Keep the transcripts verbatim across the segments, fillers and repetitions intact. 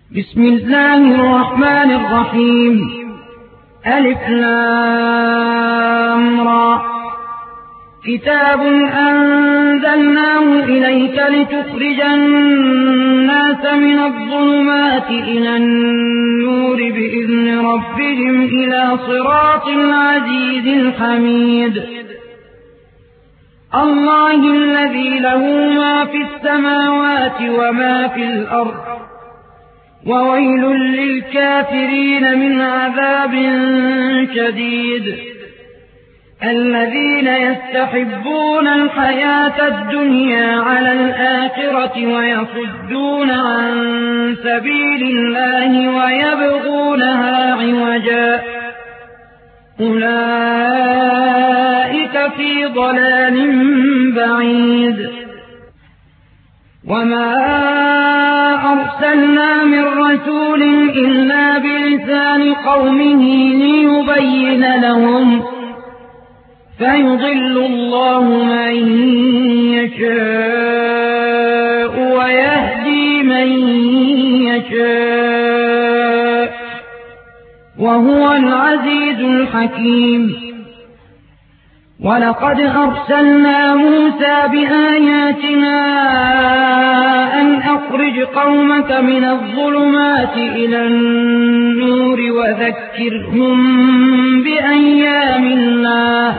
بسم الله الرحمن الرحيم. ألف لام را. كتاب أنزلناه إليك لتخرج الناس من الظلمات إلى النور بإذن ربهم إلى صراط العزيز الحميد. الله الذي له ما في السماوات وما في الأرض، وويل للكافرين من عذاب شديد. الذين يستحبون الحياة الدنيا على الآخرة ويصدون عن سبيل الله ويبغونها عوجا، أولئك في ضلال بعيد. وما أرسلنا من رسول إلا بلسان قومه ليبين لهم، فيضل الله من يشاء ويهدي من يشاء، وهو العزيز الحكيم. ولقد أرسلنا موسى بآياتنا أن أخرج قومك من الظلمات إلى النور وذكرهم بأيام الله،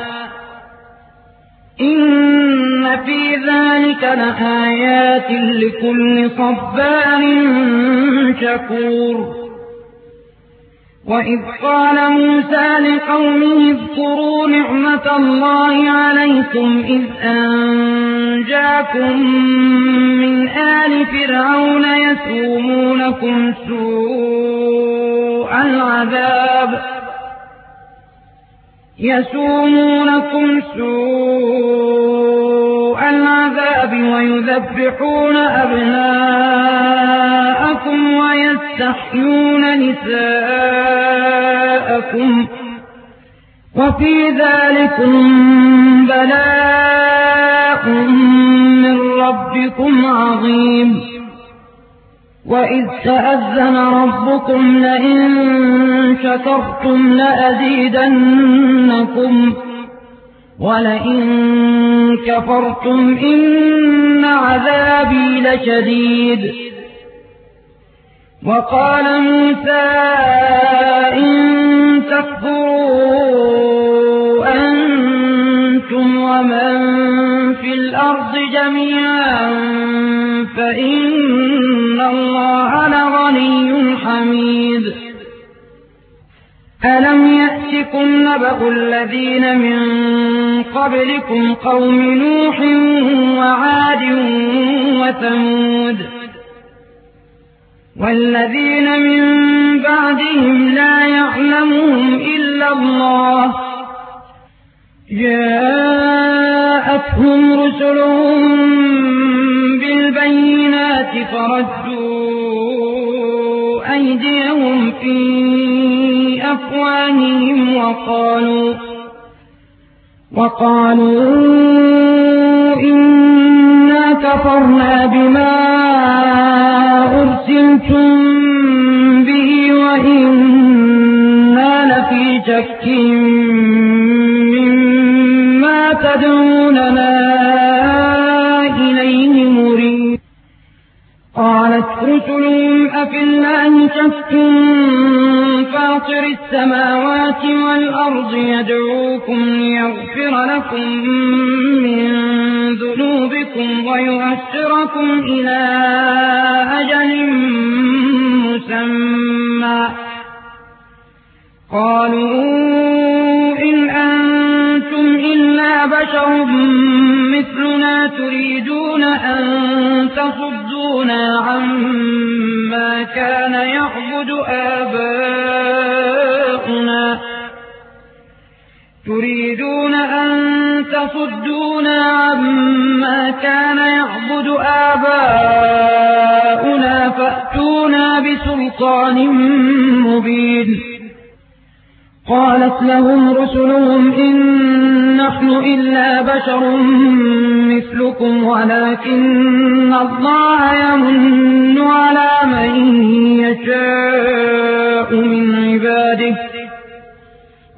إن في ذلك لآيات لكل صبار شكور. وإذ قال موسى لقومه اذكروا نعمة الله عليكم إذ أنجاكم من آل فرعون يسومونكم سوء العذاب يسومونكم سوء العذاب ويذبحون أبناءكم ويستحيون نساءكم، وفي ذلكم بلاء من ربكم عظيم. وإذ تأذن ربكم لئن شكرتم لأزيدنكم ولئن كفرتم إن عذابي لشديد. وقال موسى إن تكفروا أنتم ومن في الأرض جميعا فإن الله لغني حميد. ألم يأتكم نبأ الذين من قبلكم قوم نوح وعاد وثمود والذين من بعدهم لا يعلمهم إلا الله، جاءتهم رسلهم بالبينات فردوا أيديهم في أفواههم وقالوا وقالوا إنا كفرنا بما أرسلتم به وإنا لفي شك مما تدعوننا إليه مريب. قالت رسلهم أفي الله شك فاطر السماوات والأرض يدعوكم ليغفر لكم من ذنوبكم ويؤخركم إلى أجل مسمى. قالوا إن أنتم إلا بشر مثلنا تريدون أن تصدونا عما كان يعبد آباؤنا تريدون أن تصدونا عما كان يعبد آباؤنا فأتونا بسلطان مبين. قالت لهم رسلهم إن نحن إلا بشر مثلكم ولكن الله يمن على من يشاء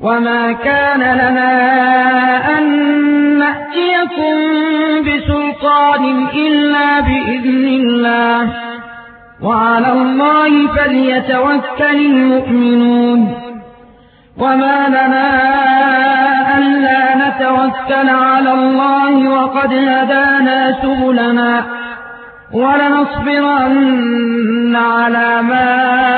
وما كان لنا أن نأتيكم بسلطان إلا بإذن الله وعلى الله فليتوكل المؤمنون وما لنا ألا نتوكل على الله وقد هدانا سبلنا ولنصبرن على ما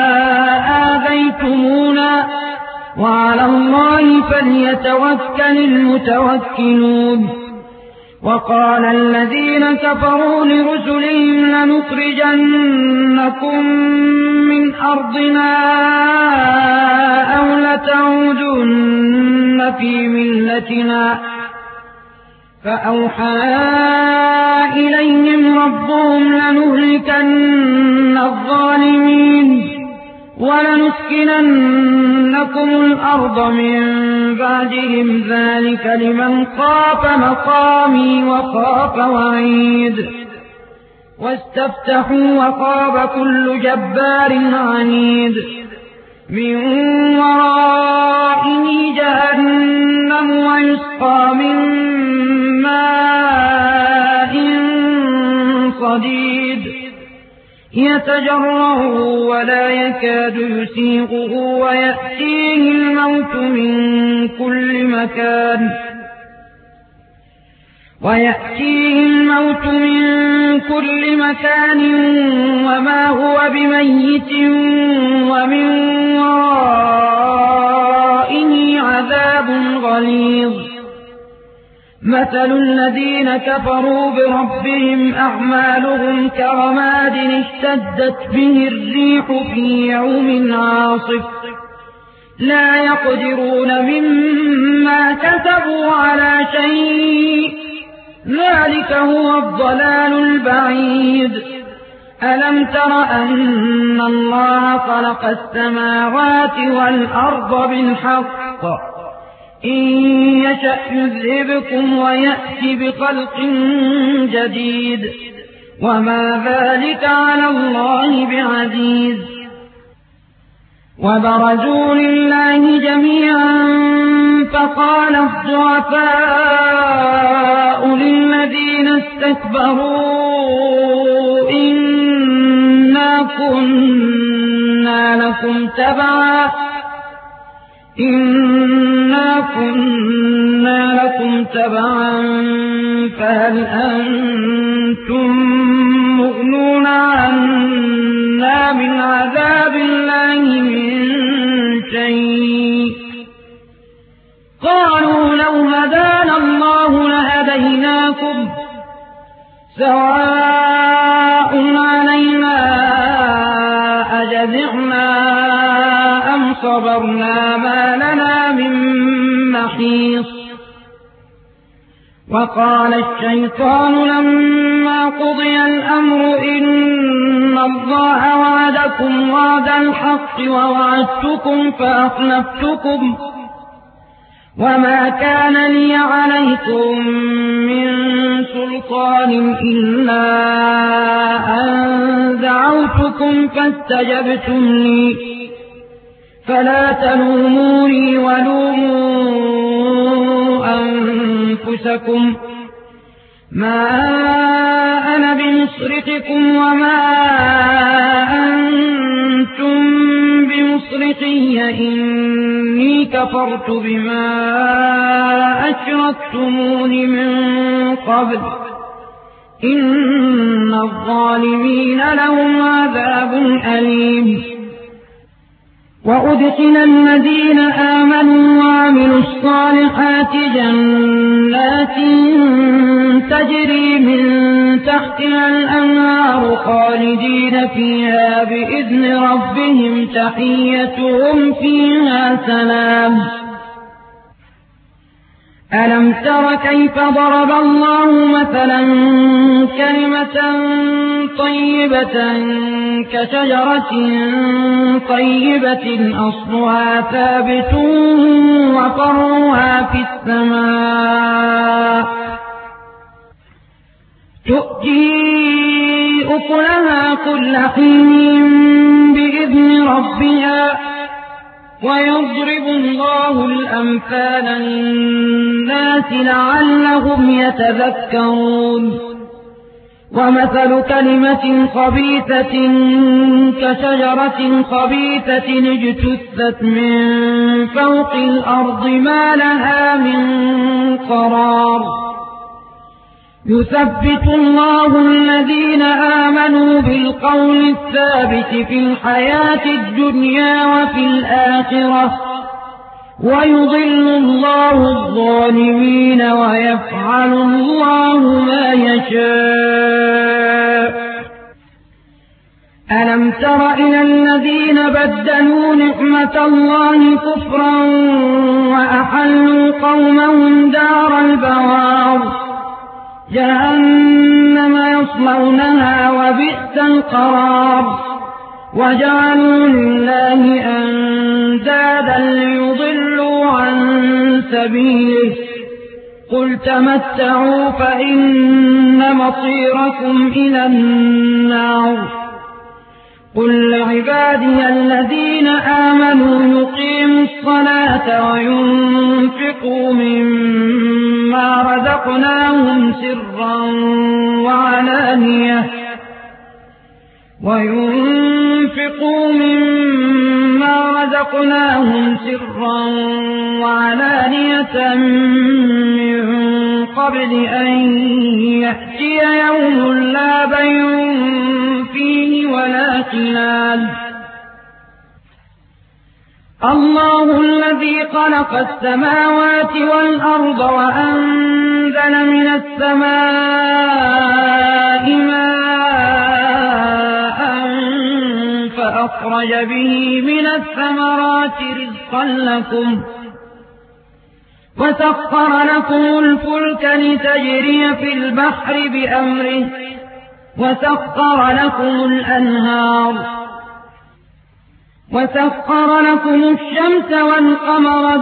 آذيتمونا وعلى الله فليتوكل المتوكلون وقال الذين كفروا لرسلهم لنخرجنكم من أرضنا أو لتعودن في ملتنا فأوحى إليهم ربهم لنهلكن الظالمين ولنسكننكم الأرض من بعدهم ذلك لمن خاف مقامي وخاف وعيد واستفتحوا وخاب كل جبار عنيد من ورائه جهنم ويسقى من ماء صديد يتجرعه ولا يكاد يسيغه ويأتيه الموت من كل مكان ويأتيه الموت من كل مكان وما هو بميت ومن ورائه عذاب غليظ مثل الذين كفروا بربهم أعمالهم كرماد اشتدت به الريح في يوم عاصف لا يقدرون مما كسبوا على شيء ذلك هو الضلال البعيد ألم تر أن الله خلق السماوات والأرض بالحق إن يشأ يذهبكم ويأتي بخلق جديد وما ذلك على الله بعزيز وبرزوا لله جميعا فقال الضعفاء للذين استكبروا إنا كنا لكم تبعا إنا كنا لكم تبعا فهل أنتم مغنون عنا من عذاب الله من شيء قالوا لو هدانا الله لهديناكم سواء علينا أجزعنا أم صبرنا ما لنا من محيص وقال الشيطان لما قضي الأمر إن الله وعدكم وعد الحق ووعدتكم فأخلفتكم وما كان لي عليكم من سلطان إلا أن دعوتكم فاستجبتم لي فلا تلوموني ولوموا أنفسكم ما أنا بمصرخكم وما أنتم بمصرخي إني كفرت بما أشركتمون من قبل إن الظالمين لهم عذاب أليم وأدخل الذين آمنوا وعملوا الصالحات جنات تجري من تحتها الأنهار خالدين فيها بإذن ربهم تحيتهم فيها سلام ألم تر كيف ضرب الله مثلا كلمة طيبة كشجرة طيبة أصلها ثابت وفرعها في السماء تؤتي أكلها كل حين بإذن ربها ويضرب الله الأمثال للناس لعلهم يتذكرون ومثل كلمة خبيثة كشجرة خبيثة اجتثت من فوق الأرض ما لها من قرار يثبت الله الذين آمنوا بالقول الثابت في الحياة الدنيا وفي الآخرة ويضل الله الظالمين ويفعل الله ما يشاء ألم تر إلى الذين بدلوا نعمة الله كفرا وأحلوا قومهم دار البوار جهنم يصلونها وبئس القرار وجعلوا لله أندادا ليضلوا عن سبيله قل تمتعوا فإن مصيركم إلى النار قل لعبادي الذين آمنوا يقيموا الصلاة وينفقوا مما رزقناهم سرا وعلانية وينفقوا مما رزقناهم سرا وعلانية من قبل أن يأتي يوم لا بيع فيه ولا خلال الله الذي خلق السماوات والأرض وأنزل من السماء ماء فأخرج به من الثمرات رزقا لكم وسخر لكم الفلك لتجري في البحر بأمره وسخر لكم الأنهار وسخر لكم الشمس والقمر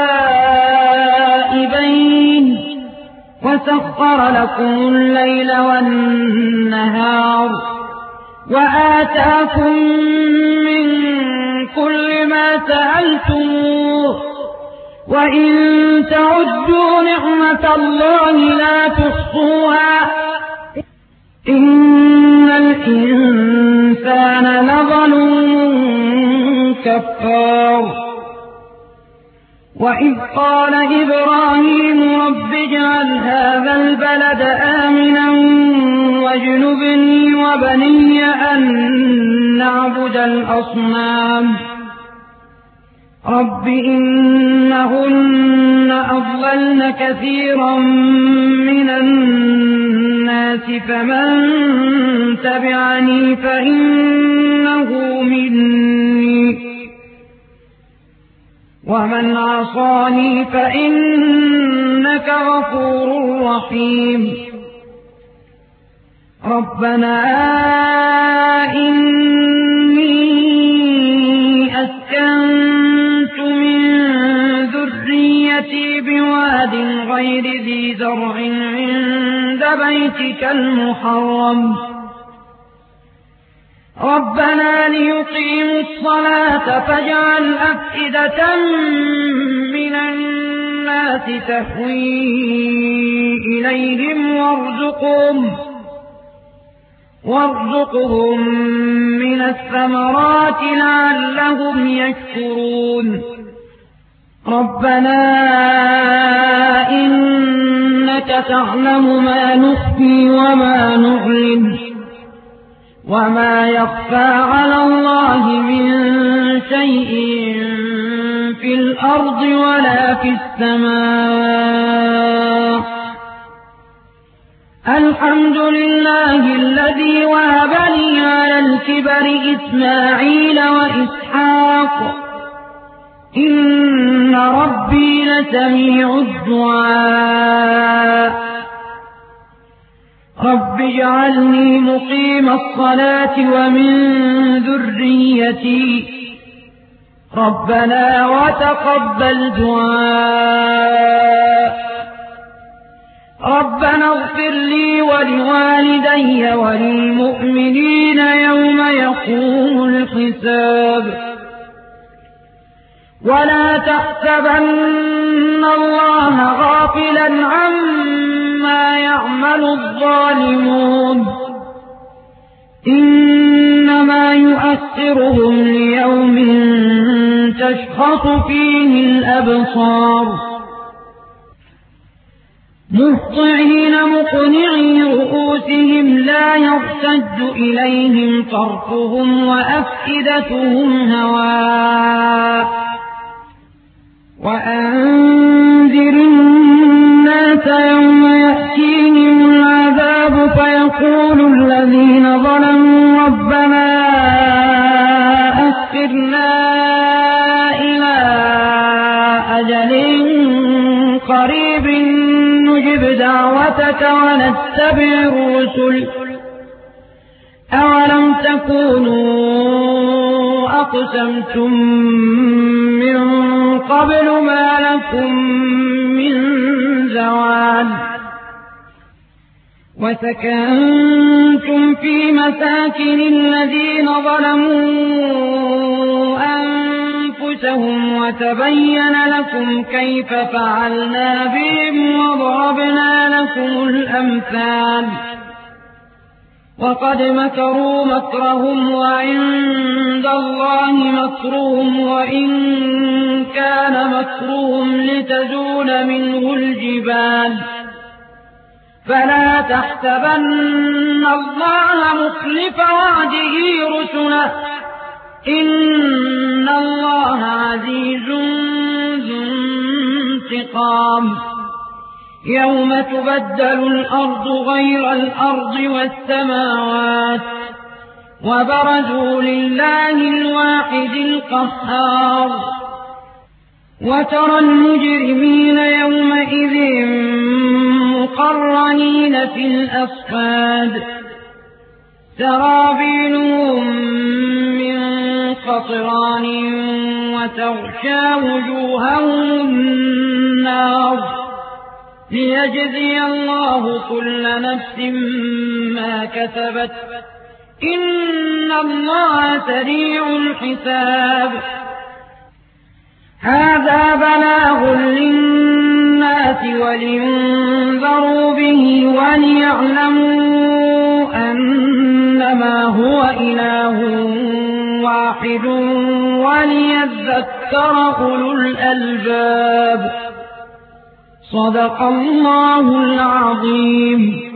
دائبين وسخر لكم الليل والنهار وآتاكم من كل ما سألتموه وإن تعدوا نعمة الله لا تحصوها إن الإنسان لظلوم كفار وإذ قال إبراهيم رب اجعل هذا البلد آمنا واجنبني وبني أن نعبد الأصنام رب إنهن أضللن كثيرا من الناس فمن تبعني فإنه مني ومن عصاني فإنك غفور رحيم ربنا إني أسكنت من ذريتي بواد غير ذي زرع عند بيتك المحرم ربنا ليقيموا الصلاة فاجعل أفئدة من الناس تهوي إليهم وارزقهم وارزقهم من الثمرات لعلهم يشكرون ربنا إنك تعلم ما نخفي وما نعلن وما يخفى على الله من شيء في الأرض ولا في السماء الحمد لله الذي وهب لي على الكبر إسماعيل وإسحاق إن ربي لسميع الدعاء رب اجعلني مقيم الصلاة ومن ذريتي ربنا وتقبل دعاء ربنا اغفر لي ولوالدي وللمؤمنين يوم يقوم الحساب ولا تحسبن الله غافلا عما يعمل الظالمون إنما يؤخرهم ليوم تشخص فيه الأبصار مهطعين مقنعي رؤوسهم لا يرتد إليهم طرفهم وأفئدتهم هواء وأنذر الناس يوم يأتيهم العذاب فيقول الذين ظلموا ربنا أخرنا إلى أجل قريب نجب دعوتك ونتبع الرسل أولم تكونوا أقسمتم من قبل ما لكم من زوال وسكنتم في مساكن الذين ظلموا أنفسهم وتبين لكم كيف فعلنا بهم وضربنا لكم الأمثال وقد مكروا مكرهم وعند الله مكرهم وإن كان مكرهم لتزول منه الجبال فلا تحسبن الله مخلف وعده رسله إن الله عزيز ذو انتقام يوم تبدل الأرض غير الأرض والسماوات وبرزوا لله الواحد القهار وترى المجرمين يومئذ مقرنين في الأصفاد سرابيلهم من قطران وتغشى وجوههم النار ليجزي الله كل نفس ما كسبت إن الله سريع الحساب هذا بلاغ للناس ولينذروا به وليعلموا أنما هو إله واحد وليذكر أولو الألباب صدق الله العظيم.